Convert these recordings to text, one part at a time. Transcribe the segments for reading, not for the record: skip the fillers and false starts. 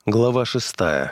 Глава 6.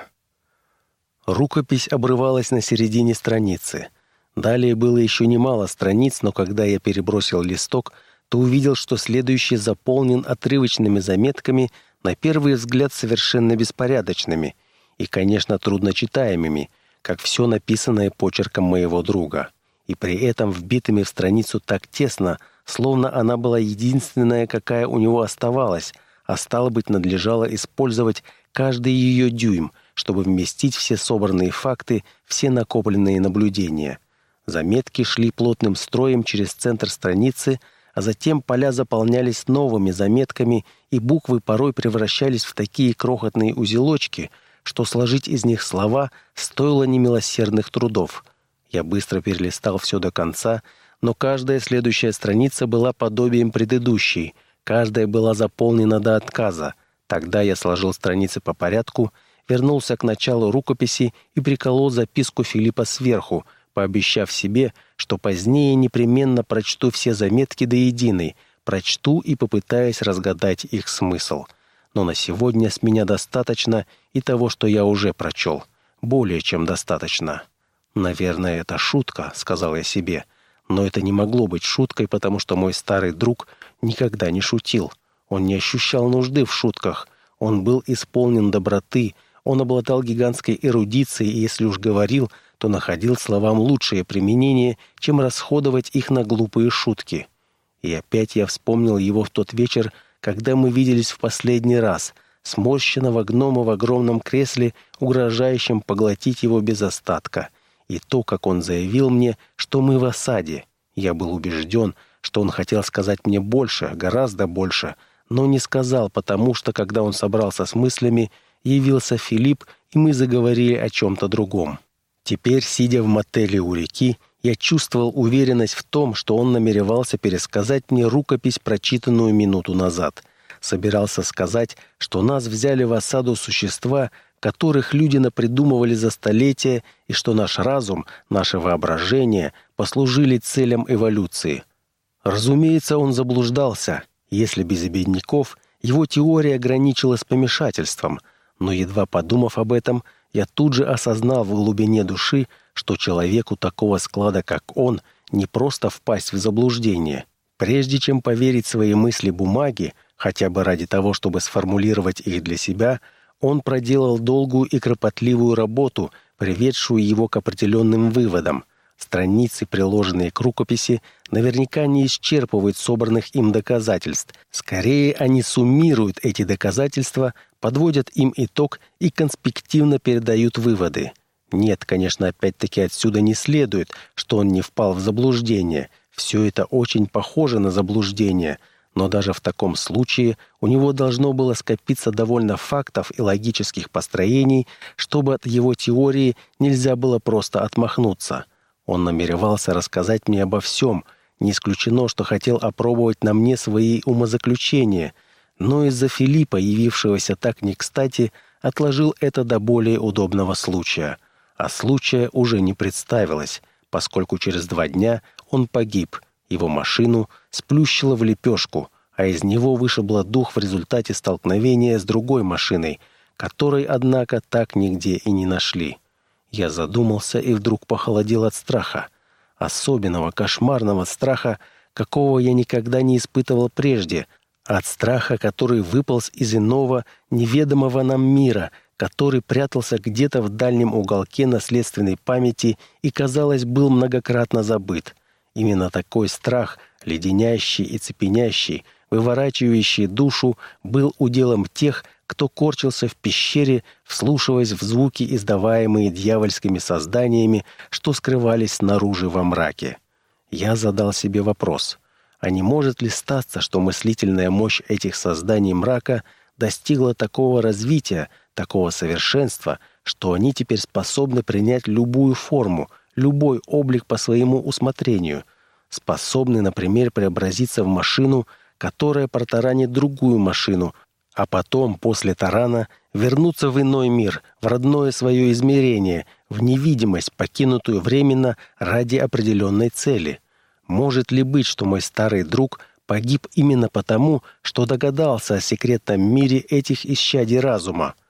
Рукопись обрывалась на середине страницы. Далее было еще немало страниц, но когда я перебросил листок, то увидел, что следующий заполнен отрывочными заметками, на первый взгляд совершенно беспорядочными и, конечно, трудночитаемыми, как все написанное почерком моего друга, и при этом вбитыми в страницу так тесно, словно она была единственная, какая у него оставалась, а стало быть, надлежало использовать каждый ее дюйм, чтобы вместить все собранные факты, все накопленные наблюдения. Заметки шли плотным строем через центр страницы, а затем поля заполнялись новыми заметками, и буквы порой превращались в такие крохотные узелочки, что сложить из них слова стоило немилосердных трудов. Я быстро перелистал все до конца, но каждая следующая страница была подобием предыдущей, каждая была заполнена до отказа. Тогда я сложил страницы по порядку, вернулся к началу рукописи и приколол записку Филиппа сверху, пообещав себе, что позднее непременно прочту все заметки до единой, прочту и попытаюсь разгадать их смысл. Но на сегодня с меня достаточно и того, что я уже прочел. Более чем достаточно. «Наверное, это шутка», — сказал я себе. Но это не могло быть шуткой, потому что мой старый друг никогда не шутил. Он не ощущал нужды в шутках. Он был исполнен доброты. Он обладал гигантской эрудицией, и если уж говорил, то находил словам лучшее применение, чем расходовать их на глупые шутки. И опять я вспомнил его в тот вечер, когда мы виделись в последний раз, сморщенного гнома в огромном кресле, угрожающем поглотить его без остатка. И то, как он заявил мне, что мы в осаде. Я был убежден, что он хотел сказать мне больше, гораздо больше, но не сказал, потому что, когда он собрался с мыслями, явился Филипп, и мы заговорили о чем-то другом. Теперь, сидя в мотеле у реки, я чувствовал уверенность в том, что он намеревался пересказать мне рукопись, прочитанную минуту назад. Собирался сказать, что нас взяли в осаду существа, которых люди напридумывали за столетия, и что наш разум, наше воображение послужили целям эволюции. Разумеется, он заблуждался. Если без обедняков, его теория ограничилась помешательством, но, едва подумав об этом, я тут же осознал в глубине души, что человеку такого склада, как он, не просто впасть в заблуждение. Прежде чем поверить свои мысли бумаге, хотя бы ради того, чтобы сформулировать их для себя, он проделал долгую и кропотливую работу, приведшую его к определенным выводам. Страницы, приложенные к рукописи, наверняка не исчерпывают собранных им доказательств. Скорее, они суммируют эти доказательства, подводят им итог и конспективно передают выводы. Нет, конечно, опять-таки отсюда не следует, что он не впал в заблуждение. Все это очень похоже на заблуждение, но даже в таком случае у него должно было скопиться довольно фактов и логических построений, чтобы от его теории нельзя было просто отмахнуться. Он намеревался рассказать мне обо всем, не исключено, что хотел опробовать на мне свои умозаключения, но из-за Филиппа, явившегося так не кстати, отложил это до более удобного случая. А случая уже не представилось, поскольку через 2 дня он погиб, его машину сплющило в лепешку, а из него вышибло дух в результате столкновения с другой машиной, которой, однако, так нигде и не нашли. Я задумался и вдруг похолодел от страха. Особенного, кошмарного страха, какого я никогда не испытывал прежде. От страха, который выполз из иного, неведомого нам мира, который прятался где-то в дальнем уголке наследственной памяти и, казалось, был многократно забыт. Именно такой страх, леденящий и цепенящий, выворачивающий душу, был уделом тех, кто корчился в пещере, вслушиваясь в звуки, издаваемые дьявольскими созданиями, что скрывались снаружи во мраке. Я задал себе вопрос, а не может ли статься, что мыслительная мощь этих созданий мрака достигла такого развития, такого совершенства, что они теперь способны принять любую форму, любой облик по своему усмотрению, способны, например, преобразиться в машину, которая протаранит другую машину, а потом, после тарана, вернуться в иной мир, в родное свое измерение, в невидимость, покинутую временно ради определенной цели. Может ли быть, что мой старый друг погиб именно потому, что догадался о секретном мире этих исчадий разума?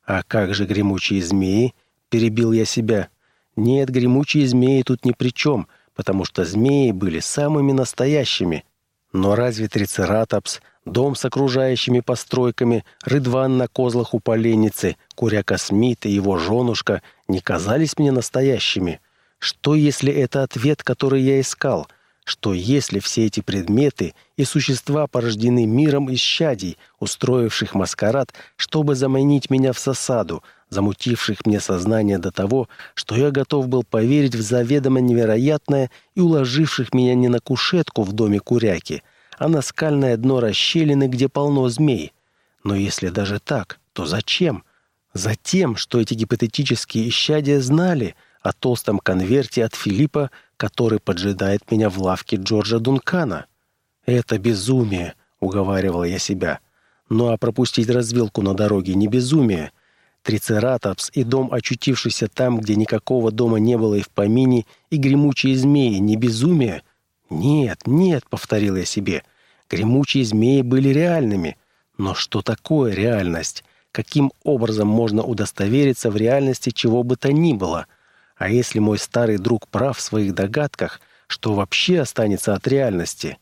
«А как же гремучие змеи?» — перебил я себя. «Нет, гремучие змеи тут ни при чем, потому что змеи были самыми настоящими. Но разве трицератопс, дом с окружающими постройками, Рыдван на козлах у поленницы, Куряка Смит и его женушка не казались мне настоящими? Что, если это ответ, который я искал? Что, если все эти предметы и существа порождены миром исчадий, устроивших маскарад, чтобы заманить меня в засаду, замутивших мне сознание до того, что я готов был поверить в заведомо невероятное и уложивших меня не на кушетку в доме Куряки, а на скальное дно расщелины, где полно змей? Но если даже так, то зачем? Затем, что эти гипотетические исчадия знали о толстом конверте от Филиппа, который поджидает меня в лавке Джорджа Дункана. «Это безумие», — уговаривал я себя. Ну а пропустить развилку на дороге не безумие. Трицератопс и дом, очутившийся там, где никакого дома не было и в помине, и гремучие змеи — не безумие? «Нет, нет», — повторил я себе, — «гремучие змеи были реальными». Но что такое реальность? Каким образом можно удостовериться в реальности чего бы то ни было? А если мой старый друг прав в своих догадках, что вообще останется от реальности?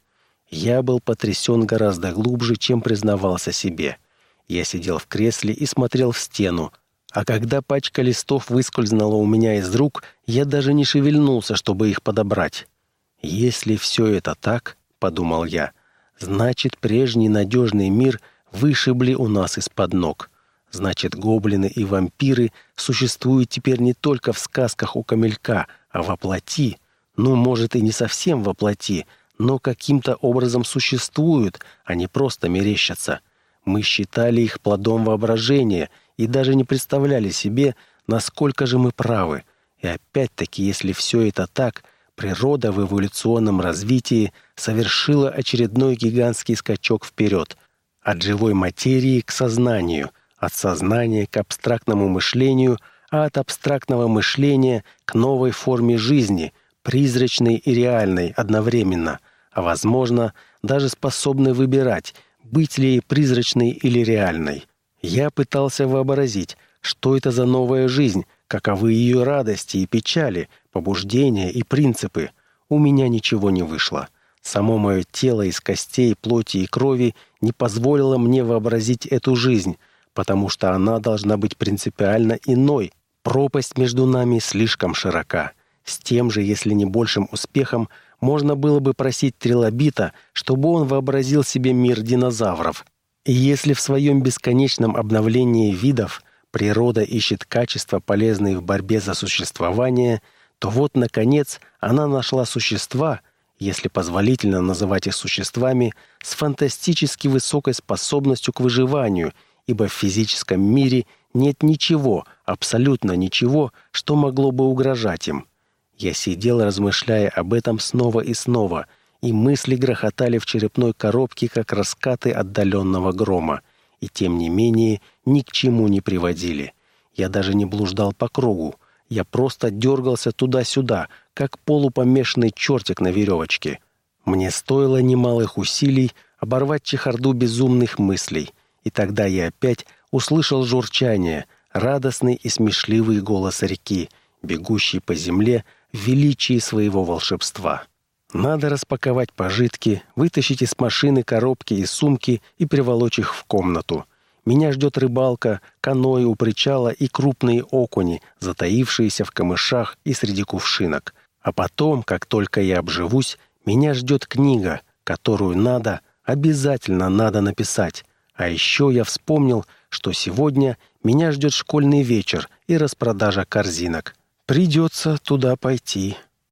Я был потрясен гораздо глубже, чем признавался себе. Я сидел в кресле и смотрел в стену, а когда пачка листов выскользнула у меня из рук, я даже не шевельнулся, чтобы их подобрать. «Если все это так, — подумал я, — значит, прежний надежный мир вышибли у нас из-под ног. Значит, гоблины и вампиры существуют теперь не только в сказках у Камелька, а во плоти. Ну, может, и не совсем во плоти, но каким-то образом существуют, а не просто мерещатся. Мы считали их плодом воображения и даже не представляли себе, насколько же мы правы. И опять-таки, если все это так, природа в эволюционном развитии совершила очередной гигантский скачок вперед. От живой материи к сознанию, от сознания к абстрактному мышлению, а от абстрактного мышления к новой форме жизни, призрачной и реальной одновременно, а, возможно, даже способной выбирать, быть ли ей призрачной или реальной. Я пытался вообразить, что это за новая жизнь, каковы ее радости и печали, побуждения и принципы. У меня ничего не вышло. Само мое тело из костей, плоти и крови не позволило мне вообразить эту жизнь, потому что она должна быть принципиально иной. Пропасть между нами слишком широка. С тем же, если не большим успехом, можно было бы просить трилобита, чтобы он вообразил себе мир динозавров. И если в своем бесконечном обновлении видов природа ищет качества, полезные в борьбе за существование, то вот, наконец, она нашла существа, если позволительно называть их существами, с фантастически высокой способностью к выживанию, ибо в физическом мире нет ничего, абсолютно ничего, что могло бы угрожать им. Я сидел, размышляя об этом снова и снова, и мысли грохотали в черепной коробке, как раскаты отдаленного грома, и тем не менее ни к чему не приводили. Я даже не блуждал по кругу, я просто дергался туда-сюда, как полупомешанный чертик на веревочке. Мне стоило немалых усилий оборвать чехарду безумных мыслей, и тогда я опять услышал журчание, радостный и смешливый голос реки, бегущий по земле в величии своего волшебства. Надо распаковать пожитки, вытащить из машины коробки и сумки и приволочь их в комнату. Меня ждет рыбалка, каноэ у причала и крупные окуни, затаившиеся в камышах и среди кувшинок. А потом, как только я обживусь, меня ждет книга, которую обязательно надо написать. А еще я вспомнил, что сегодня меня ждет школьный вечер и распродажа корзинок. Придется туда пойти.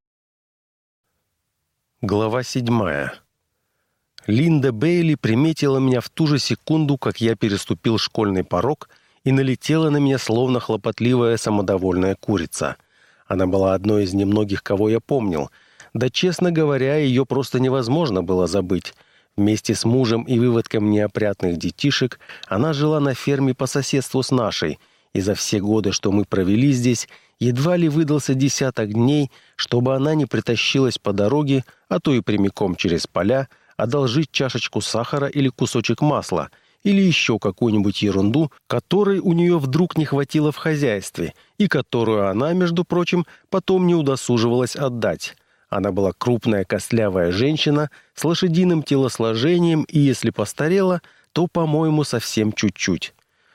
Глава 7. Линда Бейли приметила меня в ту же секунду, как я переступил школьный порог, и налетела на меня словно хлопотливая самодовольная курица. Она была одной из немногих, кого я помнил. Да, честно говоря, ее просто невозможно было забыть. Вместе с мужем и выводком неопрятных детишек она жила на ферме по соседству с нашей, и за все годы, что мы провели здесь, едва ли выдался 10 дней, чтобы она не притащилась по дороге, а то и прямиком через поля, одолжить чашечку сахара или кусочек масла, или еще какую-нибудь ерунду, которой у нее вдруг не хватило в хозяйстве, и которую она, между прочим, потом не удосуживалась отдать. Она была крупная костлявая женщина с лошадиным телосложением и, если постарела, то, по-моему, совсем чуть-чуть.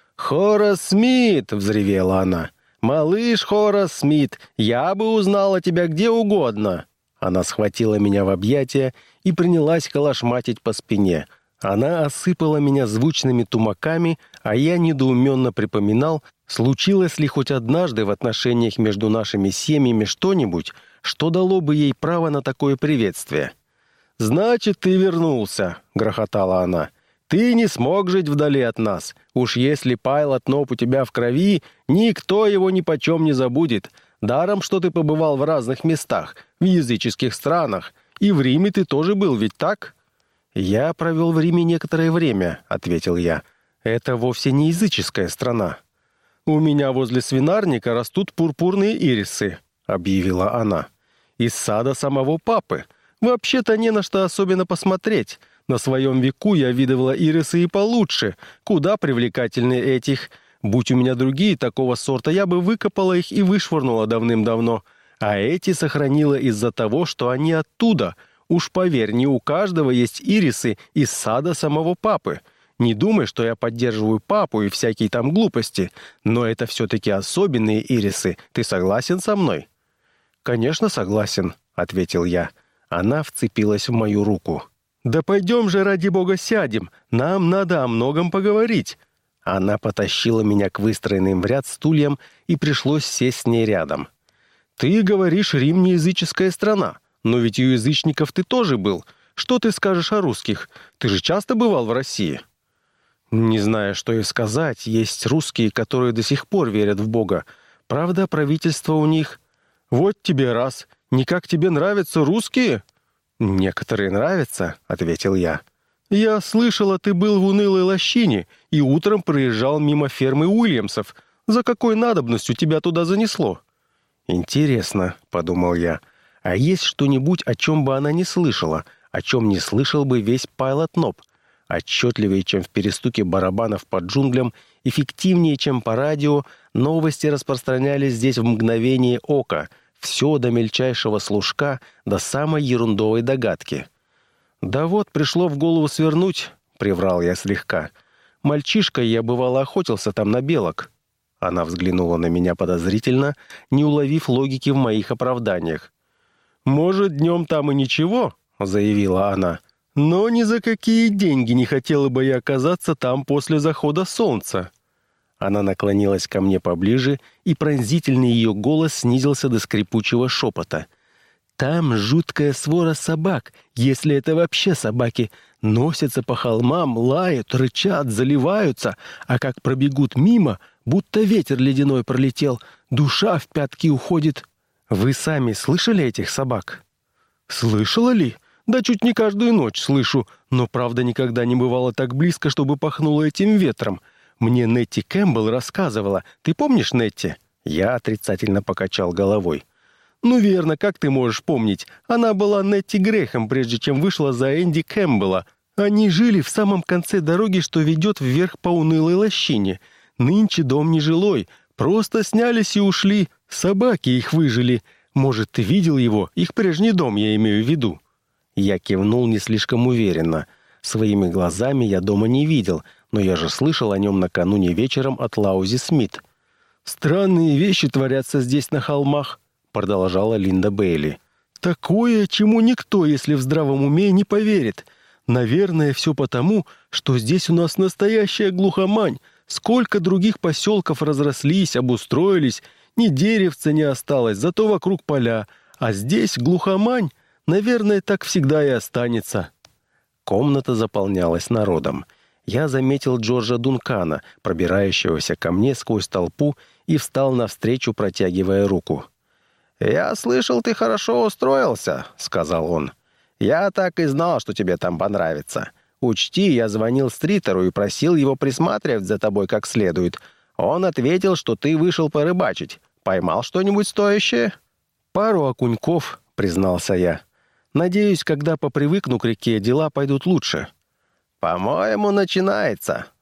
«Хорас Смит!» — взревела она. «Малыш Хорас Смит, я бы узнала тебя где угодно!» Она схватила меня в объятия и принялась калашматить по спине. Она осыпала меня звучными тумаками, а я недоуменно припоминал, случилось ли хоть однажды в отношениях между нашими семьями что-нибудь, что дало бы ей право на такое приветствие. «Значит, ты вернулся», — грохотала она. «Ты не смог жить вдали от нас. Уж если Пайлот Ноп у тебя в крови, никто его ни почем не забудет. Даром, что ты побывал в разных местах, в языческих странах. И в Риме ты тоже был, ведь так?» «Я провел в Риме некоторое время», — ответил я. «Это вовсе не языческая страна». «У меня возле свинарника растут пурпурные ирисы», — объявила она. «Из сада самого папы. Вообще-то не на что особенно посмотреть. На своем веку я видывала ирисы и получше, куда привлекательнее этих. Будь у меня другие такого сорта, я бы выкопала их и вышвырнула давным-давно. А эти сохранила из-за того, что они оттуда. Уж поверь, не у каждого есть ирисы из сада самого папы. Не думай, что я поддерживаю папу и всякие там глупости, но это все-таки особенные ирисы. Ты согласен со мной?» «Конечно, согласен», — ответил я. Она вцепилась в мою руку. «Да пойдем же, ради бога, сядем. Нам надо о многом поговорить». Она потащила меня к выстроенным в ряд стульям, и пришлось сесть с ней рядом. «Ты говоришь, Рим не языческая страна. Но ведь у язычников ты тоже был. Что ты скажешь о русских? Ты же часто бывал в России?» «Не знаю, что и сказать. Есть русские, которые до сих пор верят в Бога. Правда, правительство у них...» «Вот тебе раз. Никак тебе нравятся русские?» «Некоторые нравятся», — ответил я. «Я слышала, ты был в унылой лощине и утром проезжал мимо фермы Уильямсов. За какой надобностью тебя туда занесло?» «Интересно», — подумал я. «А есть что-нибудь, о чем бы она не слышала, о чем не слышал бы весь Пайлот Ноп? Отчетливее, чем в перестуке барабанов по джунглям, эффективнее, чем по радио, новости распространялись здесь в мгновение ока, все до мельчайшего слушка, до самой ерундовой догадки». «Да вот, пришло в голову свернуть», — приврал я слегка. «Мальчишкой я, бывало, охотился там на белок». Она взглянула на меня подозрительно, не уловив логики в моих оправданиях. «Может, днем там и ничего», — заявила она. «Но ни за какие деньги не хотела бы я оказаться там после захода солнца». Она наклонилась ко мне поближе, и пронзительный ее голос снизился до скрипучего шепота. «Там жуткая свора собак, если это вообще собаки, носятся по холмам, лают, рычат, заливаются, а как пробегут мимо, будто ветер ледяной пролетел, душа в пятки уходит». «Вы сами слышали этих собак?» «Слышала ли? Да чуть не каждую ночь слышу, но, правда, никогда не бывало так близко, чтобы пахнуло этим ветром. Мне Нетти Кэмпбелл рассказывала. Ты помнишь Нетти?» Я отрицательно покачал головой. «Ну верно, как ты можешь помнить? Она была Нетти Грэхэм, прежде чем вышла за Энди Кэмпбелла. Они жили в самом конце дороги, что ведет вверх по унылой лощине. Нынче дом нежилой, просто снялись и ушли. Собаки их выжили. Может, ты видел его? Их прежний дом, я имею в виду». Я кивнул не слишком уверенно. Своими глазами я дома не видел, но я же слышал о нем накануне вечером от Лаузи Смит. «Странные вещи творятся здесь на холмах», — продолжала Линда Бейли. «Такое, чему никто, если в здравом уме, не поверит. Наверное, все потому, что здесь у нас настоящая глухомань. Сколько других поселков разрослись, обустроились, ни деревца не осталось, зато вокруг поля. А здесь глухомань, наверное, так всегда и останется». Комната заполнялась народом. Я заметил Джорджа Дункана, пробирающегося ко мне сквозь толпу, и встал навстречу, протягивая руку. «Я слышал, ты хорошо устроился», — сказал он. «Я так и знал, что тебе там понравится. Учти, я звонил Стритеру и просил его присматривать за тобой как следует. Он ответил, что ты вышел порыбачить. Поймал что-нибудь стоящее?» «Пару окуньков», — признался я. «Надеюсь, когда попривыкну к реке, дела пойдут лучше». «По-моему, начинается», —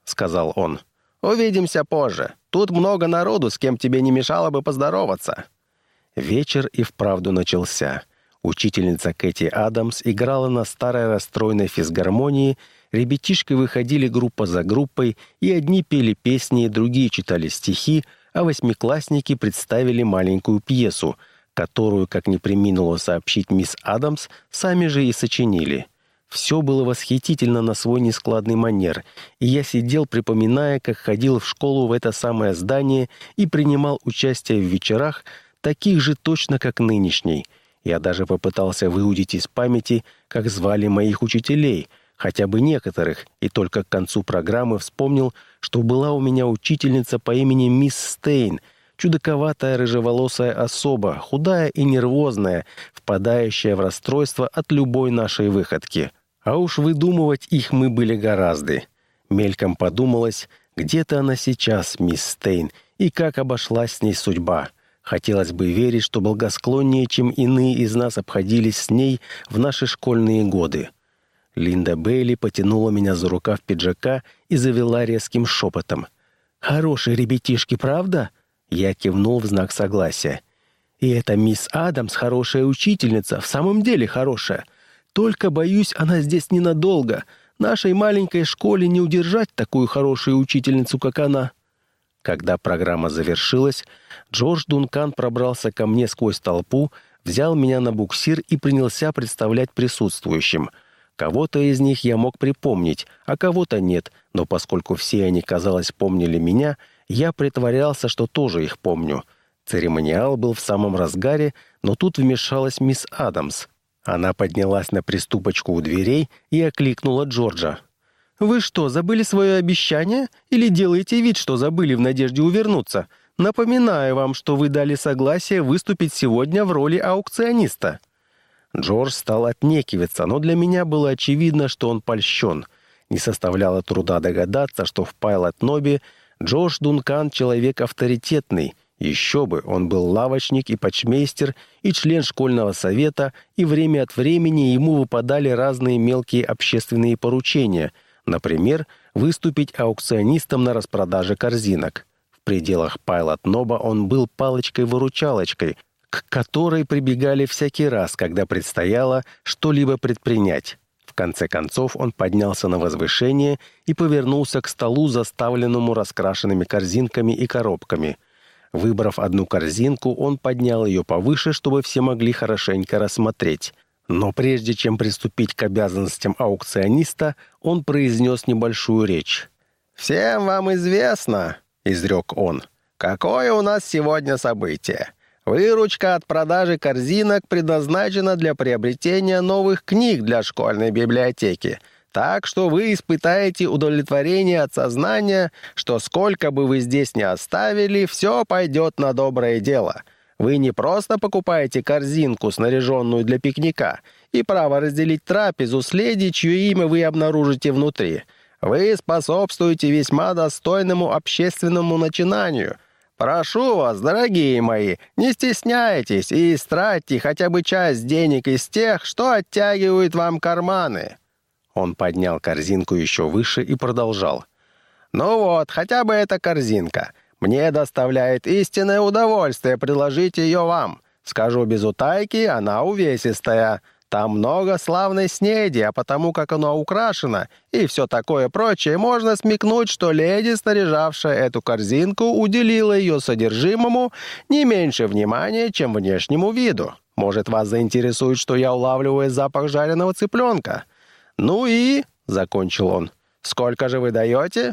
сказал он. «Увидимся позже. Тут много народу, с кем тебе не мешало бы поздороваться». Вечер и вправду начался. Учительница Кэти Адамс играла на старой расстроенной физгармонии, ребятишки выходили группа за группой, и одни пели песни, другие читали стихи, а восьмиклассники представили маленькую пьесу, которую, как не преминула сообщить мисс Адамс, сами же и сочинили. Все было восхитительно на свой нескладный манер, и я сидел, припоминая, как ходил в школу в это самое здание и принимал участие в вечерах, таких же точно, как нынешний. Я даже попытался выудить из памяти, как звали моих учителей, хотя бы некоторых, и только к концу программы вспомнил, что была у меня учительница по имени мисс Стейн, чудаковатая рыжеволосая особа, худая и нервозная, впадающая в расстройство от любой нашей выходки. А уж выдумывать их мы были гораздо. Мельком подумалось, где-то она сейчас, мисс Стейн, и как обошлась с ней судьба. Хотелось бы верить, что благосклоннее, чем иные из нас обходились с ней в наши школьные годы. Линда Бейли потянула меня за рукав пиджака и завела резким шепотом. «Хорошие ребятишки, правда?» Я кивнул в знак согласия. «И эта мисс Адамс хорошая учительница, в самом деле хорошая. Только, боюсь, она здесь ненадолго. Нашей маленькой школе не удержать такую хорошую учительницу, как она». Когда программа завершилась, Джордж Дункан пробрался ко мне сквозь толпу, взял меня на буксир и принялся представлять присутствующим. Кого-то из них я мог припомнить, а кого-то нет, но поскольку все они, казалось, помнили меня, я притворялся, что тоже их помню. Церемониал был в самом разгаре, но тут вмешалась мисс Адамс. Она поднялась на приступочку у дверей и окликнула Джорджа. «Вы что, забыли свое обещание? Или делаете вид, что забыли в надежде увернуться? Напоминаю вам, что вы дали согласие выступить сегодня в роли аукциониста». Джордж стал отнекиваться, но для меня было очевидно, что он польщен. Не составляло труда догадаться, что в Пайлот-Нобе Джордж Дункан человек авторитетный. Еще бы, он был лавочник и почмейстер, и член школьного совета, и время от времени ему выпадали разные мелкие общественные поручения. Например, выступить аукционистом на распродаже корзинок. В пределах Пайлот-Ноба он был палочкой-выручалочкой, к которой прибегали всякий раз, когда предстояло что-либо предпринять. В конце концов он поднялся на возвышение и повернулся к столу, заставленному раскрашенными корзинками и коробками. Выбрав одну корзинку, он поднял ее повыше, чтобы все могли хорошенько рассмотреть. Но прежде чем приступить к обязанностям аукциониста, он произнес небольшую речь. «Всем вам известно, — изрек он, — какое у нас сегодня событие. Выручка от продажи корзинок предназначена для приобретения новых книг для школьной библиотеки. Так что вы испытаете удовлетворение от сознания, что сколько бы вы здесь ни оставили, все пойдет на доброе дело. Вы не просто покупаете корзинку, снаряженную для пикника, и право разделить трапезу с леди, чье имя вы обнаружите внутри. Вы способствуете весьма достойному общественному начинанию. Прошу вас, дорогие мои, не стесняйтесь и истратьте хотя бы часть денег из тех, что оттягивают вам карманы». Он поднял корзинку еще выше и продолжал. «Ну вот, хотя бы эта корзинка. Мне доставляет истинное удовольствие предложить ее вам. Скажу без утайки, она увесистая. Там много славной снеди, а потому как она украшена и все такое прочее, можно смекнуть, что леди, снаряжавшая эту корзинку, уделила ее содержимому не меньше внимания, чем внешнему виду. Может, вас заинтересует, что я улавливаю запах жареного цыпленка? Ну и, — закончил он, — сколько же вы даете?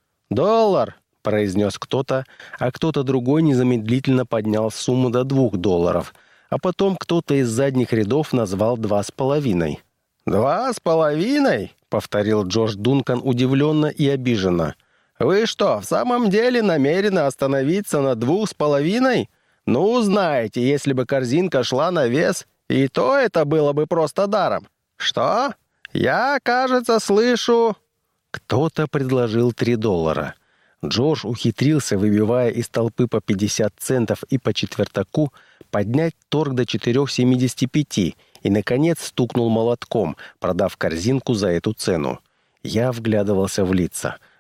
$1, — произнес кто-то, а кто-то другой незамедлительно поднял сумму до $2, а потом кто-то из задних рядов назвал 2,5. «2,5?» — повторил Джордж Дункан удивленно и обиженно. «Вы что, в самом деле намерены остановиться на 2,5? Ну, знаете, если бы корзинка шла на вес, и то это было бы просто даром. Что? Я, кажется, слышу...» Кто-то предложил $3. Джордж ухитрился, выбивая из толпы по 50 центов и по четвертаку, поднять торг до 4,75 и, наконец, стукнул молотком, продав корзинку за эту цену. Я вглядывался в лица.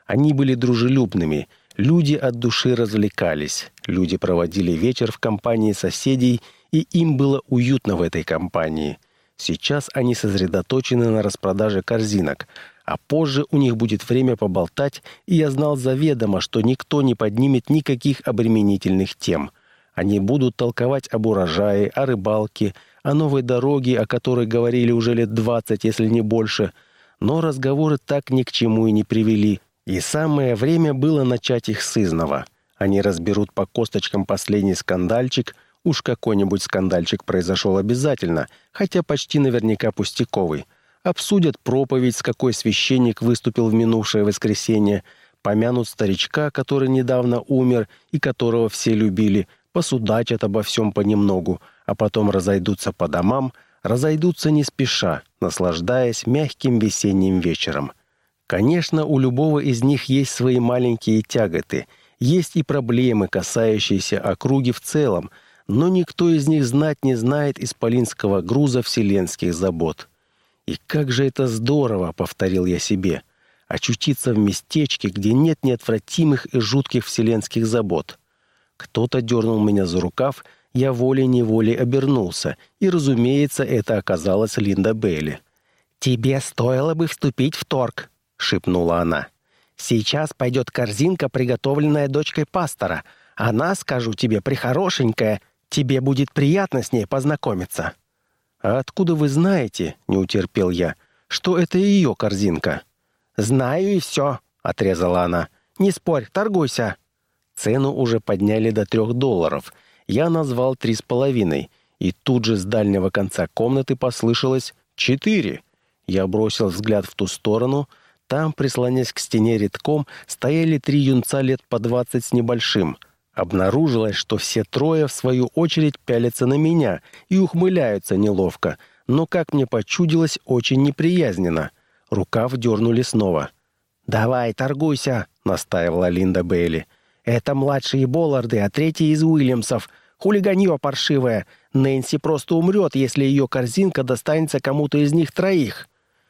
Они были дружелюбными, люди от души развлекались, люди проводили вечер в компании соседей, и им было уютно в этой компании. Сейчас они сосредоточены на распродаже корзинок, а позже у них будет время поболтать, и я знал заведомо, что никто не поднимет никаких обременительных тем. Они будут толковать об урожае, о рыбалке, о новой дороге, о которой говорили уже лет 20, если не больше. Но разговоры так ни к чему и не привели. И самое время было начать их сызнова. Они разберут по косточкам последний скандальчик. Уж какой-нибудь скандальчик произошел обязательно, хотя почти наверняка пустяковый. Обсудят проповедь, с какой священник выступил в минувшее воскресенье, помянут старичка, который недавно умер и которого все любили, посудачат обо всем понемногу, а потом разойдутся по домам, разойдутся не спеша, наслаждаясь мягким весенним вечером. Конечно, у любого из них есть свои маленькие тяготы, есть и проблемы, касающиеся округи в целом, но никто из них знать не знает исполинского груза вселенских забот. «И как же это здорово!» — повторил я себе. «Очутиться в местечке, где нет неотвратимых и жутких вселенских забот». Кто-то дернул меня за рукав, я волей-неволей обернулся, и, разумеется, это оказалась Линда Бейли. «Тебе стоило бы вступить в торг», — шепнула она. «Сейчас пойдет корзинка, приготовленная дочкой пастора. Она, скажу тебе, прихорошенькая, тебе будет приятно с ней познакомиться». «А откуда вы знаете, — не утерпел я, — что это ее корзинка?» «Знаю и все», — отрезала она. «Не спорь, торгуйся». Цену уже подняли до $3. Я назвал 3,5, и тут же с дальнего конца комнаты послышалось 4. Я бросил взгляд в ту сторону. Там, прислонясь к стене редком, стояли 3 юнца лет по 20 с небольшим. Обнаружилось, что все трое, в свою очередь, пялятся на меня и ухмыляются неловко, но, как мне почудилось, очень неприязненно. Рукав дернули снова. «Давай, торгуйся», — настаивала Линда Бейли. «Это младшие Болларды, а третий из Уильямсов. Хулиганье паршивое. Нэнси просто умрет, если ее корзинка достанется кому-то из них троих».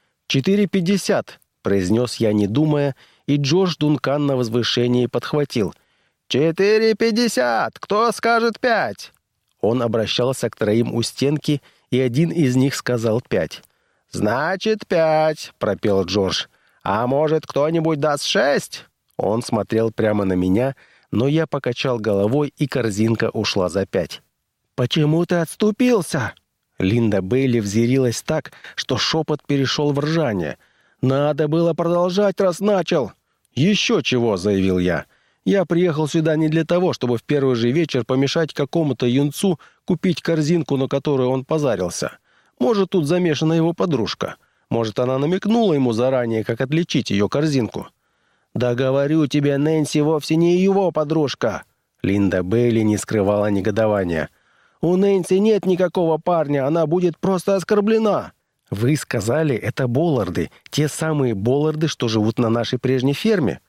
«4,50», — произнес я, не думая, и Джордж Дункан на возвышении подхватил. «4,50! Кто скажет 5?» Он обращался к троим у стенки, и один из них сказал 5. «Значит, 5», — пропел Джордж. «А может, кто-нибудь даст 6?» Он смотрел прямо на меня, но я покачал головой, и корзинка ушла за 5. «Почему ты отступился?» Линда Бейли взъярилась так, что шепот перешел в ржание. «Надо было продолжать, раз начал!» «Еще чего!» — заявил я. «Я приехал сюда не для того, чтобы в первый же вечер помешать какому-то юнцу купить корзинку, на которую он позарился. Может, тут замешана его подружка. Может, она намекнула ему заранее, как отличить ее корзинку». «Да говорю тебе, Нэнси вовсе не его подружка!» Линда Бейли не скрывала негодования. «У Нэнси нет никакого парня, она будет просто оскорблена!» «Вы сказали, это Болларды, те самые Болларды, что живут на нашей прежней ферме?»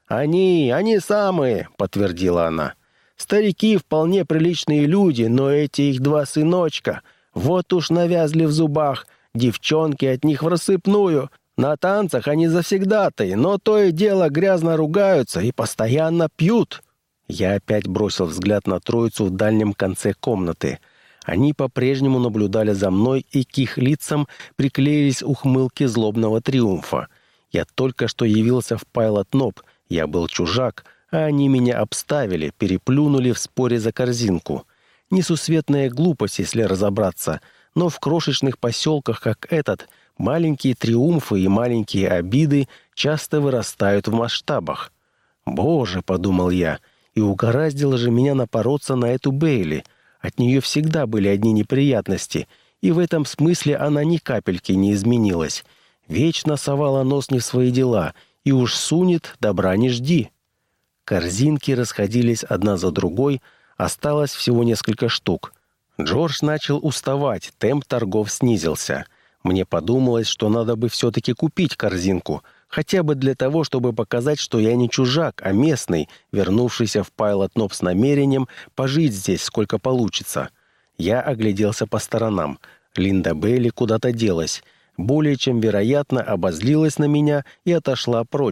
«Они самые!» — подтвердила она. «Старики вполне приличные люди, но эти их 2 сыночка, вот уж навязли в зубах, девчонки от них в рассыпную. На танцах они завсегдатые, но то и дело грязно ругаются и постоянно пьют». Я опять бросил взгляд на троицу в дальнем конце комнаты. Они по-прежнему наблюдали за мной, и к их лицам приклеились ухмылки злобного триумфа. Я только что явился в Пайлот Ноб, я был чужак, а они меня обставили, переплюнули в споре за корзинку. Несусветная глупость, если разобраться, но в крошечных поселках, как этот, маленькие триумфы и маленькие обиды часто вырастают в масштабах. «Боже», — подумал я, — «и угораздило же меня напороться на эту Бейли. От нее всегда были одни неприятности, и в этом смысле она ни капельки не изменилась. Вечно совала нос не в свои дела, и уж сунет, добра не жди». Корзинки расходились одна за другой, осталось всего несколько штук. Джордж начал уставать, темп торгов снизился. Мне подумалось, что надо бы все-таки купить корзинку, хотя бы для того, чтобы показать, что я не чужак, а местный, вернувшийся в Пайлот Ноб с намерением пожить здесь сколько получится. Я огляделся по сторонам. Линда Бейли куда-то делась. Более чем вероятно, обозлилась на меня и отошла прочь.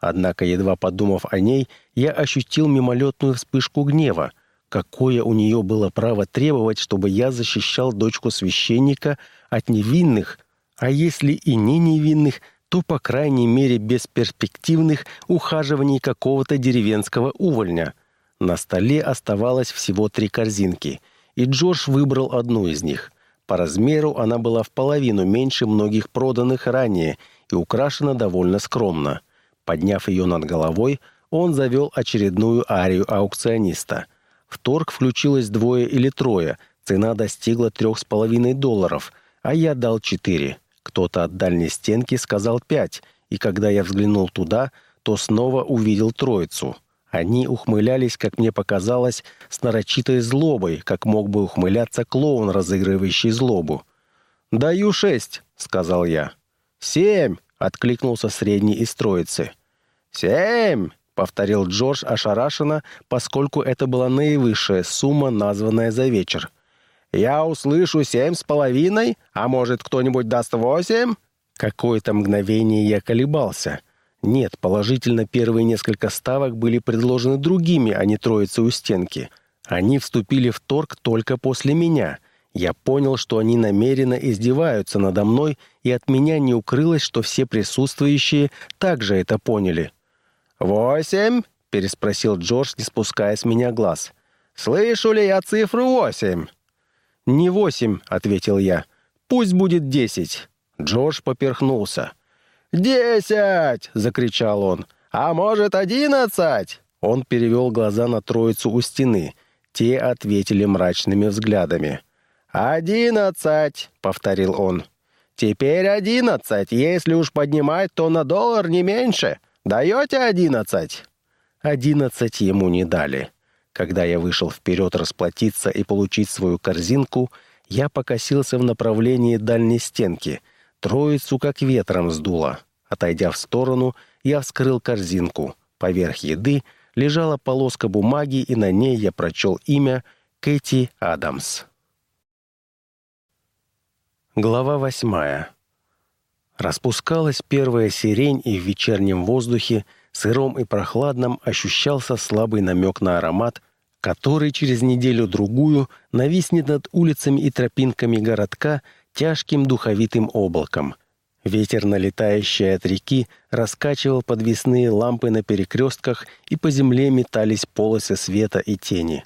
Однако, едва подумав о ней, я ощутил мимолетную вспышку гнева. Какое у нее было право требовать, чтобы я защищал дочку священника от невинных, а если и не невинных, то, по крайней мере, бесперспективных ухаживаний какого-то деревенского увольня. На столе оставалось всего 3 корзинки, и Джордж выбрал одну из них. По размеру она была в половину меньше многих проданных ранее и украшена довольно скромно. Подняв ее над головой, он завел очередную арию аукциониста. В торг включилось 2 или 3, цена достигла $3,5, а я дал 4. Кто-то от дальней стенки сказал 5, и когда я взглянул туда, то снова увидел троицу. Они ухмылялись, как мне показалось, с нарочитой злобой, как мог бы ухмыляться клоун, разыгрывающий злобу. «Даю 6», — сказал я. «7», — откликнулся средний из троицы. «7», — повторил Джордж ошарашенно, поскольку это была наивысшая сумма, названная за вечер. «Я услышу 7,5, а может, кто-нибудь даст 8?» Какое-то мгновение я колебался. Нет, положительно, первые несколько ставок были предложены другими, а не троицей у стенки. Они вступили в торг только после меня. Я понял, что они намеренно издеваются надо мной, и от меня не укрылось, что все присутствующие также это поняли. «8?» — переспросил Джордж, не спуская с меня глаз. «Слышу ли я цифру 8?» «Не 8», — ответил я. «Пусть будет 10». Джордж поперхнулся. «10!» — закричал он. «А может, 11?» Он перевел глаза на троицу у стены. Те ответили мрачными взглядами. «11!» — повторил он. «Теперь 11. Если уж поднимать, то на $1 не меньше. Даете 11?» 11 ему не дали. Когда я вышел вперед расплатиться и получить свою корзинку, я покосился в направлении дальней стенки. Троицу как ветром сдуло. Отойдя в сторону, я вскрыл корзинку. Поверх еды лежала полоска бумаги, и на ней я прочел имя Кэти Адамс. Глава 8. Распускалась первая сирень, и в вечернем воздухе, сыром и прохладном, ощущался слабый намек на аромат, который через неделю-другую нависнет над улицами и тропинками городка тяжким духовитым облаком. Ветер, налетающий от реки, раскачивал подвесные лампы на перекрестках, и по земле метались полосы света и тени.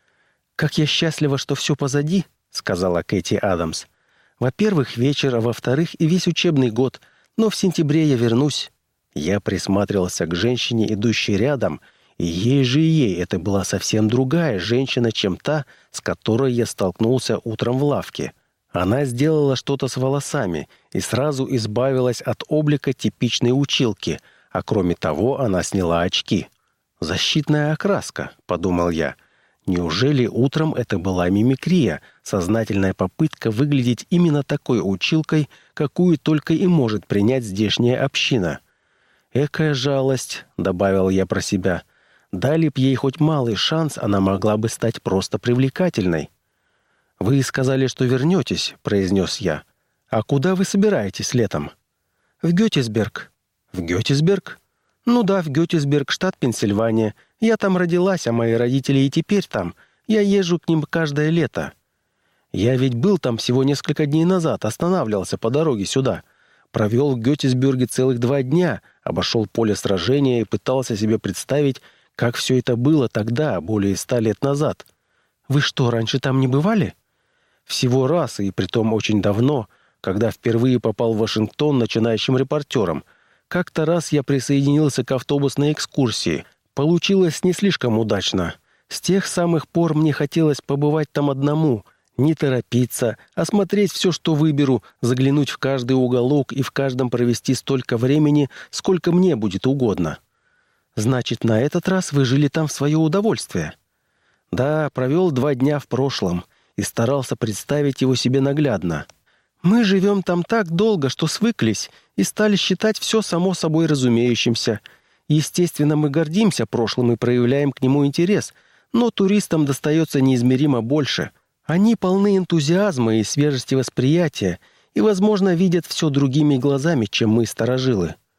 «Как я счастлива, что все позади», — сказала Кэти Адамс. «Во-первых, вечер, а во-вторых, и весь учебный год. Но в сентябре я вернусь». Я присматривался к женщине, идущей рядом, и ей это была совсем другая женщина, чем та, с которой я столкнулся утром в лавке. Она сделала что-то с волосами и сразу избавилась от облика типичной училки, а кроме того она сняла очки. «Защитная окраска», — подумал я. Неужели утром это была мимикрия, сознательная попытка выглядеть именно такой училкой, какую только и может принять здешняя община? «Экая жалость», — добавил я про себя. «Дали б ей хоть малый шанс, она могла бы стать просто привлекательной». «Вы сказали, что вернетесь», — произнес я. «А куда вы собираетесь летом?» «В Геттисберг». «В Геттисберг?» «Ну да, в Геттисберг, штат Пенсильвания. Я там родилась, а мои родители и теперь там. Я езжу к ним каждое лето». «Я ведь был там всего несколько дней назад, останавливался по дороге сюда. Провел в Геттисберге целых 2 дня, обошел поле сражения и пытался себе представить, как все это было тогда, более 100 лет назад». «Вы что, раньше там не бывали?» «Всего раз, и притом очень давно, когда впервые попал в Вашингтон начинающим репортером. Как-то раз я присоединился к автобусной экскурсии. Получилось не слишком удачно. С тех самых пор мне хотелось побывать там одному, не торопиться, осмотреть все, что выберу, заглянуть в каждый уголок и в каждом провести столько времени, сколько мне будет угодно». «Значит, на этот раз вы жили там в свое удовольствие?» «Да, провел 2 дня в прошлом и старался представить его себе наглядно. Мы живем там так долго, что свыклись и стали считать все само собой разумеющимся. Естественно, мы гордимся прошлым и проявляем к нему интерес, но туристам достается неизмеримо больше. Они полны энтузиазма и свежести восприятия и, возможно, видят все другими глазами, чем мы, старожилы».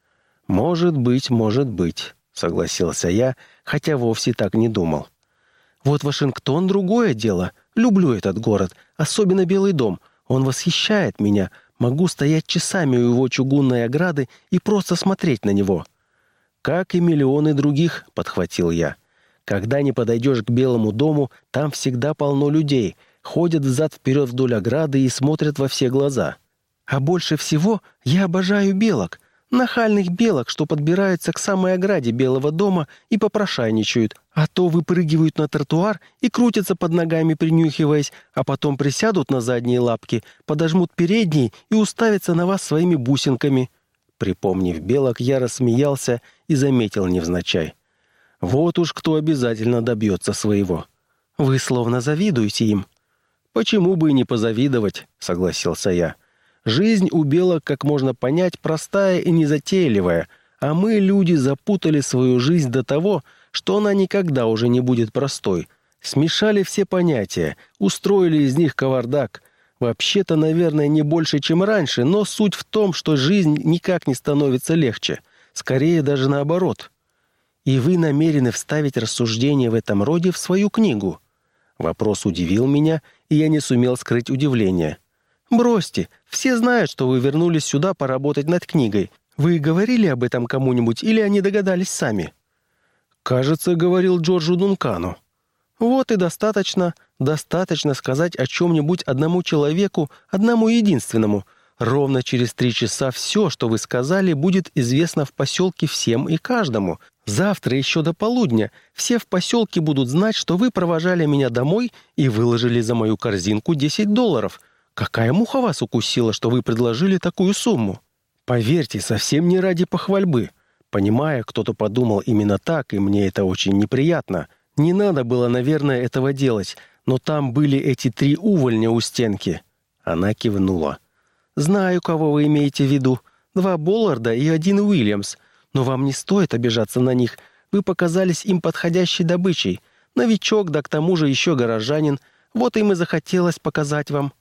Может быть», — согласился я, хотя вовсе так не думал. «Вот Вашингтон — другое дело. Люблю этот город, особенно Белый дом. Он восхищает меня. Могу стоять часами у его чугунной ограды и просто смотреть на него». «Как и миллионы других», — подхватил я. «Когда не подойдешь к Белому дому, там всегда полно людей, ходят взад-вперед вдоль ограды и смотрят во все глаза. А больше всего я обожаю белок, нахальных белок, что подбираются к самой ограде Белого дома и попрошайничают, а то выпрыгивают на тротуар и крутятся под ногами, принюхиваясь, а потом присядут на задние лапки, подожмут передние и уставятся на вас своими бусинками». Припомнив белок, я рассмеялся и заметил невзначай: «Вот уж кто обязательно добьется своего». «Вы словно завидуете им». «Почему бы и не позавидовать?» — согласился я. «Жизнь у белок, как можно понять, простая и незатейливая, а мы, люди, запутали свою жизнь до того, что она никогда уже не будет простой. Смешали все понятия, устроили из них кавардак. Вообще-то, наверное, не больше, чем раньше, но суть в том, что жизнь никак не становится легче. Скорее, даже наоборот. И вы намерены вставить рассуждения в этом роде в свою книгу?» Вопрос удивил меня, и я не сумел скрыть удивление. «Бросьте, все знают, что вы вернулись сюда поработать над книгой. Вы говорили об этом кому-нибудь или они догадались сами?» «Кажется, говорил Джорджу Дункану». «Вот и достаточно. Достаточно сказать о чем-нибудь одному человеку, одному единственному. Ровно через 3 часа все, что вы сказали, будет известно в поселке всем и каждому. Завтра еще до полудня все в поселке будут знать, что вы провожали меня домой и выложили за мою корзинку $10. Какая муха вас укусила, что вы предложили такую сумму?» Поверьте, совсем не ради похвальбы. Понимая, кто-то подумал именно так, и мне это очень неприятно. Не надо было, наверное, этого делать, но там были эти 3 увольня у стенки. Она кивнула. «Знаю, кого вы имеете в виду. 2 Болларда и 1 Уильямс. Но вам не стоит обижаться на них. Вы показались им подходящей добычей. Новичок, да к тому же еще горожанин. Вот им и захотелось показать вам».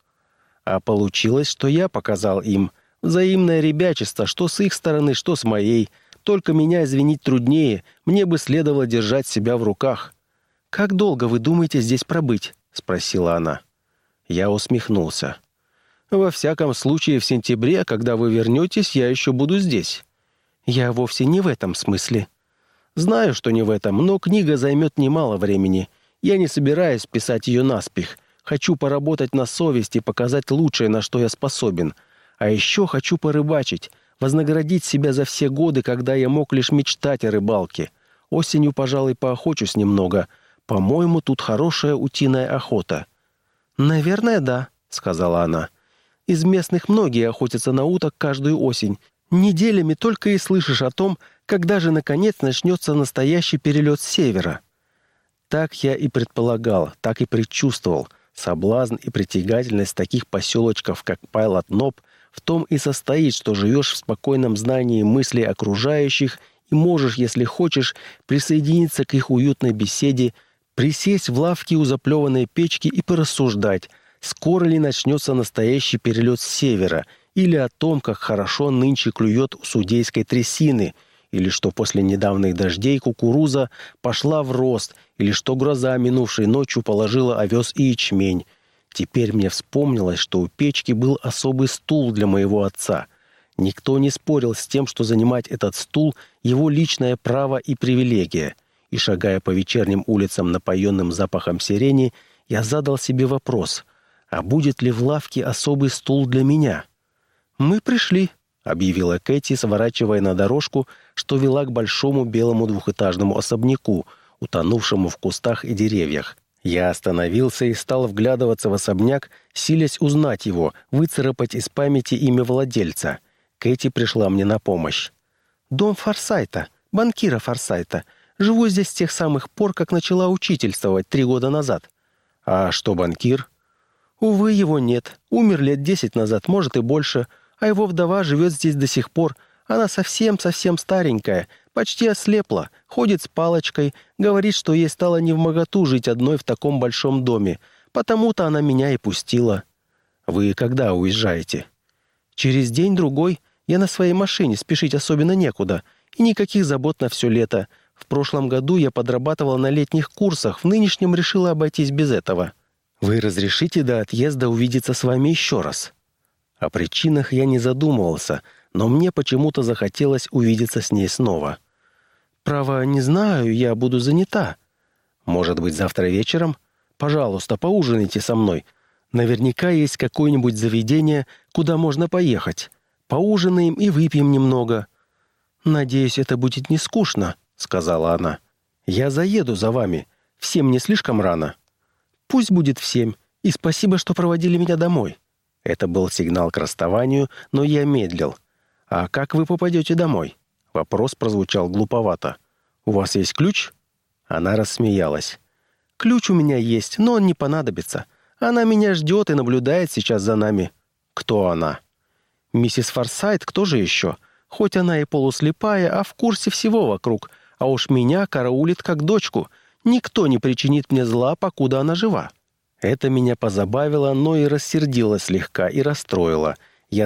А получилось, что я показал им. Взаимное ребячество, что с их стороны, что с моей. Только меня извинить труднее, мне бы следовало держать себя в руках. «Как долго вы думаете здесь пробыть?» — спросила она. Я усмехнулся. «Во всяком случае, в сентябре, когда вы вернетесь, я еще буду здесь». «Я вовсе не в этом смысле». «Знаю, что не в этом, но книга займет немало времени. Я не собираюсь писать ее наспех. Хочу поработать на совесть и показать лучшее, на что я способен. А еще хочу порыбачить, вознаградить себя за все годы, когда я мог лишь мечтать о рыбалке. Осенью, пожалуй, поохочусь немного. По-моему, тут хорошая утиная охота». «Наверное, да», — сказала она. «Из местных многие охотятся на уток каждую осень. Неделями только и слышишь о том, когда же, наконец, начнется настоящий перелет с севера». Так я и предполагал, так и предчувствовал. Соблазн и притягательность таких поселочков, как Пайлот-Ноб, в том и состоит, что живешь в спокойном знании мыслей окружающих и можешь, если хочешь, присоединиться к их уютной беседе, присесть в лавке у заплеванной печки и порассуждать, скоро ли начнется настоящий перелет с севера, или о том, как хорошо нынче клюет у судейской трясины, или что после недавних дождей кукуруза пошла в рост, или что гроза минувшей ночью положила овес и ячмень. Теперь мне вспомнилось, что у печки был особый стул для моего отца. Никто не спорил с тем, что занимать этот стул — его личное право и привилегия. И, шагая по вечерним улицам, напоенным запахом сирени, я задал себе вопрос: а будет ли в лавке особый стул для меня? «Мы пришли», — объявила Кэти, сворачивая на дорожку, что вела к большому белому двухэтажному особняку, утонувшему в кустах и деревьях. Я остановился и стал вглядываться в особняк, силясь узнать его, выцарапать из памяти имя владельца. Кэти пришла мне на помощь. «Дом Форсайта, банкира Форсайта. Живу здесь с тех самых пор, как начала учительствовать 3 года назад». «А что банкир?» «Увы, его нет. Умер лет 10 назад, может и больше. А его вдова живет здесь до сих пор. Она совсем-совсем старенькая, почти ослепла, ходит с палочкой, говорит, что ей стало невмоготу жить одной в таком большом доме. Потому-то она меня и пустила». «Вы когда уезжаете?» «Через день-другой. Я на своей машине, спешить особенно некуда. И никаких забот на все лето. В прошлом году я подрабатывала на летних курсах, в нынешнем решила обойтись без этого. Вы разрешите до отъезда увидеться с вами еще раз?» О причинах я не задумывался, но мне почему-то захотелось увидеться с ней снова. «Право, не знаю, я буду занята. Может быть, завтра вечером? Пожалуйста, поужинайте со мной. Наверняка есть какое-нибудь заведение, куда можно поехать. Поужинаем и выпьем немного». «Надеюсь, это будет не скучно», — сказала она. «Я заеду за вами. Всем не слишком рано?» «Пусть будет в 7. И спасибо, что проводили меня домой». Это был сигнал к расставанию, но я медлил. «А как вы попадете домой?» Вопрос прозвучал глуповато. «У вас есть ключ?» Она рассмеялась. «Ключ у меня есть, но он не понадобится. Она меня ждет и наблюдает сейчас за нами». «Кто она?» «Миссис Форсайт, кто же еще? Хоть она и полуслепая, а в курсе всего вокруг. А уж меня караулит как дочку. Никто не причинит мне зла, покуда она жива». Это меня позабавило, но и рассердило слегка, и расстроило. Я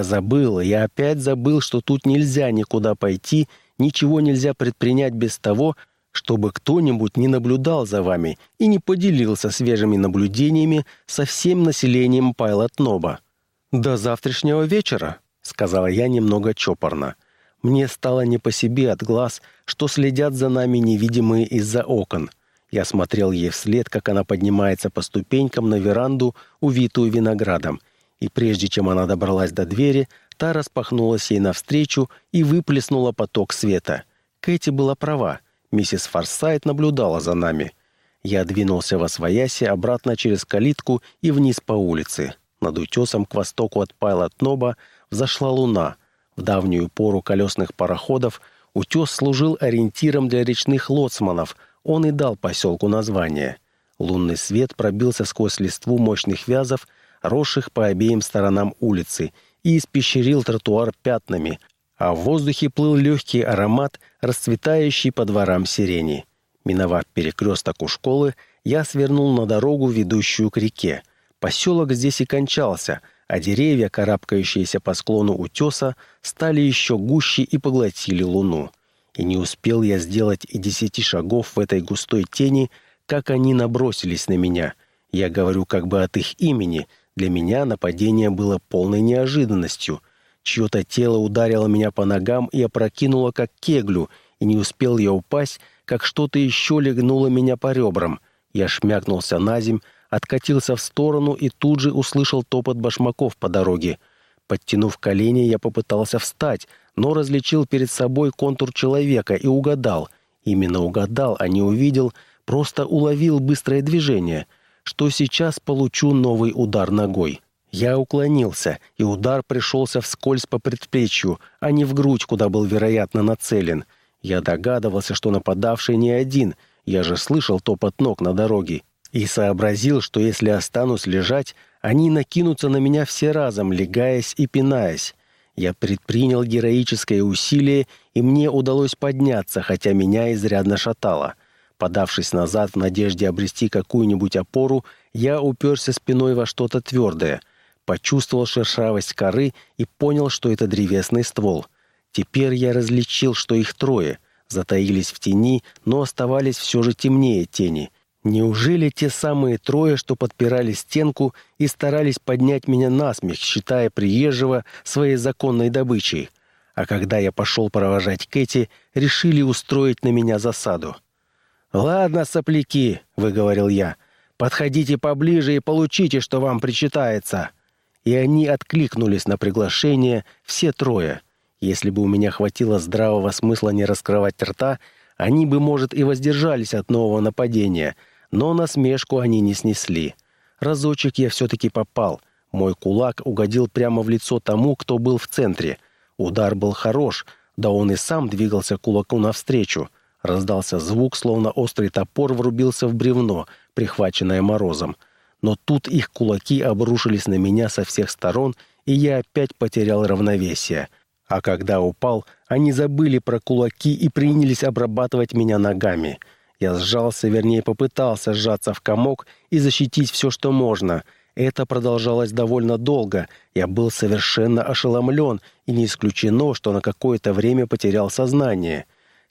опять забыл, что тут нельзя никуда пойти, ничего нельзя предпринять без того, чтобы кто-нибудь не наблюдал за вами и не поделился свежими наблюдениями со всем населением Пайлот-Ноба. «До завтрашнего вечера», — сказала я немного чопорно. Мне стало не по себе от глаз, что следят за нами невидимые из-за окон. Я смотрел ей вслед, как она поднимается по ступенькам на веранду, увитую виноградом, и прежде чем она добралась до двери, та распахнулась ей навстречу и выплеснула поток света. Кэти была права. Миссис Форсайт наблюдала за нами. Я двинулся восвояси обратно через калитку и вниз по улице. Над утесом к востоку от Пайлот-Ноба взошла луна. В давнюю пору колесных пароходов утес служил ориентиром для речных лоцманов. Он и дал поселку название. Лунный свет пробился сквозь листву мощных вязов, росших по обеим сторонам улицы, и испещрил тротуар пятнами, а в воздухе плыл легкий аромат, расцветающий по дворам сирени. Миновав перекресток у школы, я свернул на дорогу, ведущую к реке. Поселок здесь и кончался, а деревья, карабкающиеся по склону утеса, стали еще гуще и поглотили луну. И не успел я сделать и 10 шагов в этой густой тени, как они набросились на меня. Я говорю как бы от их имени. Для меня нападение было полной неожиданностью. Чье-то тело ударило меня по ногам и опрокинуло как кеглю, и не успел я упасть, как что-то еще легнуло меня по ребрам. Я шмякнулся на земь, откатился в сторону и тут же услышал топот башмаков по дороге. Подтянув колени, я попытался встать, но различил перед собой контур человека и угадал. Именно угадал, а не увидел, просто уловил быстрое движение, что сейчас получу новый удар ногой. Я уклонился, и удар пришелся вскользь по предплечью, а не в грудь, куда был, вероятно, нацелен. Я догадывался, что нападавший не один, я же слышал топот ног на дороге, и сообразил, что если останусь лежать, они накинутся на меня все разом, лягаясь и пинаясь. Я предпринял героическое усилие, и мне удалось подняться, хотя меня изрядно шатало. Подавшись назад в надежде обрести какую-нибудь опору, я уперся спиной во что-то твердое, почувствовал шершавость коры и понял, что это древесный ствол. Теперь я различил, что их трое, затаились в тени, но оставались все же темнее тени. Неужели те самые трое, что подпирали стенку и старались поднять меня насмех, считая приезжего своей законной добычей? А когда я пошел провожать Кэти, решили устроить на меня засаду. «Ладно, сопляки», — выговорил я, — «подходите поближе и получите, что вам причитается». И они откликнулись на приглашение, все трое. Если бы у меня хватило здравого смысла не раскрывать рта, они бы, может, и воздержались от нового нападения, но насмешку они не снесли. Разочек я все-таки попал. Мой кулак угодил прямо в лицо тому, кто был в центре. Удар был хорош, да он и сам двигался кулаку навстречу. Раздался звук, словно острый топор врубился в бревно, прихваченное морозом. Но тут их кулаки обрушились на меня со всех сторон, и я опять потерял равновесие. А когда упал, они забыли про кулаки и принялись обрабатывать меня ногами. Я сжался, вернее, попытался сжаться в комок и защитить все, что можно. Это продолжалось довольно долго. Я был совершенно ошеломлен, и не исключено, что на какое-то время потерял сознание.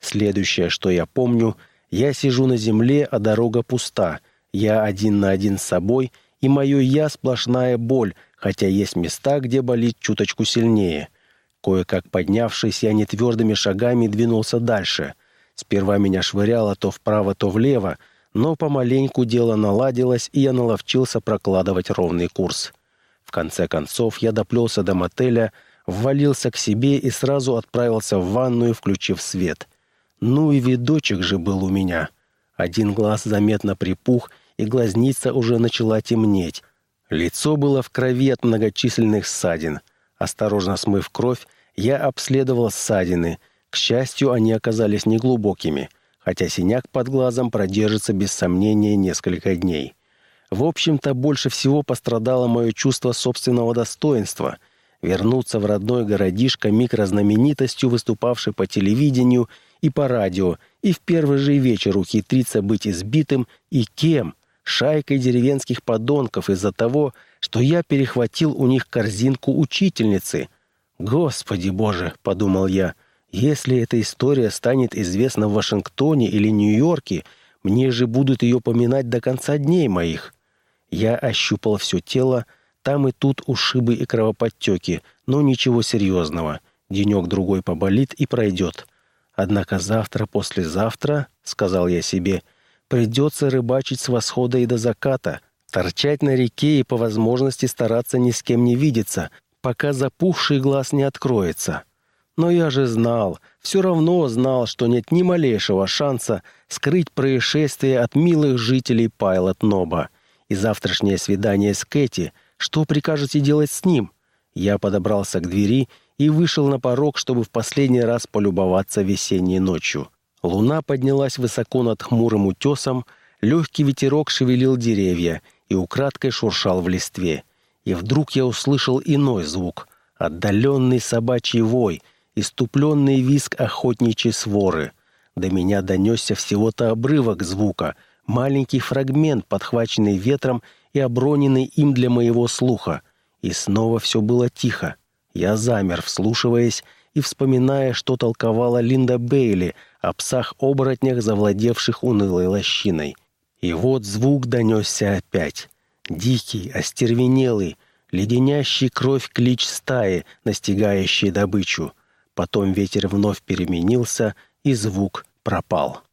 Следующее, что я помню, я сижу на земле, а дорога пуста. Я один на один с собой, и мое «я» сплошная боль, хотя есть места, где болит чуточку сильнее. Кое-как поднявшись, я нетвердыми шагами двинулся дальше. Сперва меня швыряло то вправо, то влево, но помаленьку дело наладилось, и я наловчился прокладывать ровный курс. В конце концов, я доплелся до мотеля, ввалился к себе и сразу отправился в ванную, включив свет. Ну и видочек же был у меня. Один глаз заметно припух, и глазница уже начала темнеть. Лицо было в крови от многочисленных ссадин. Осторожно смыв кровь, я обследовал ссадины. К счастью, они оказались неглубокими, хотя синяк под глазом продержится без сомнения несколько дней. В общем-то, больше всего пострадало мое чувство собственного достоинства. Вернуться в родной городишко микрознаменитостью, выступавшей по телевидению и по радио, и в первый же вечер ухитриться быть избитым и кем? Шайкой деревенских подонков из-за того, что я перехватил у них корзинку учительницы. «Господи Боже!» — подумал я. «Если эта история станет известна в Вашингтоне или Нью-Йорке, мне же будут ее поминать до конца дней моих». Я ощупал все тело, там и тут ушибы и кровоподтеки, но ничего серьезного. Денек-другой поболит и пройдет. Однако завтра-послезавтра, — сказал я себе, — придется рыбачить с восхода и до заката, торчать на реке и по возможности стараться ни с кем не видеться, пока запухший глаз не откроется. Но я же знал, все равно знал, что нет ни малейшего шанса скрыть происшествие от милых жителей Пайлот-Ноба. И завтрашнее свидание с Кэти, что прикажете делать с ним? Я подобрался к двери и вышел на порог, чтобы в последний раз полюбоваться весенней ночью. Луна поднялась высоко над хмурым утесом, легкий ветерок шевелил деревья и украдкой шуршал в листве. И вдруг я услышал иной звук — отдаленный собачий вой, иступленный визг охотничьей своры. До меня донесся всего-то обрывок звука, маленький фрагмент, подхваченный ветром и оброненный им для моего слуха. И снова все было тихо. Я замер, вслушиваясь и вспоминая, что толковала Линда Бейли о псах-оборотнях, завладевших унылой лощиной. И вот звук донесся опять. Дикий, остервенелый, леденящий кровь клич стаи, настигающей добычу. Потом ветер вновь переменился, и звук пропал.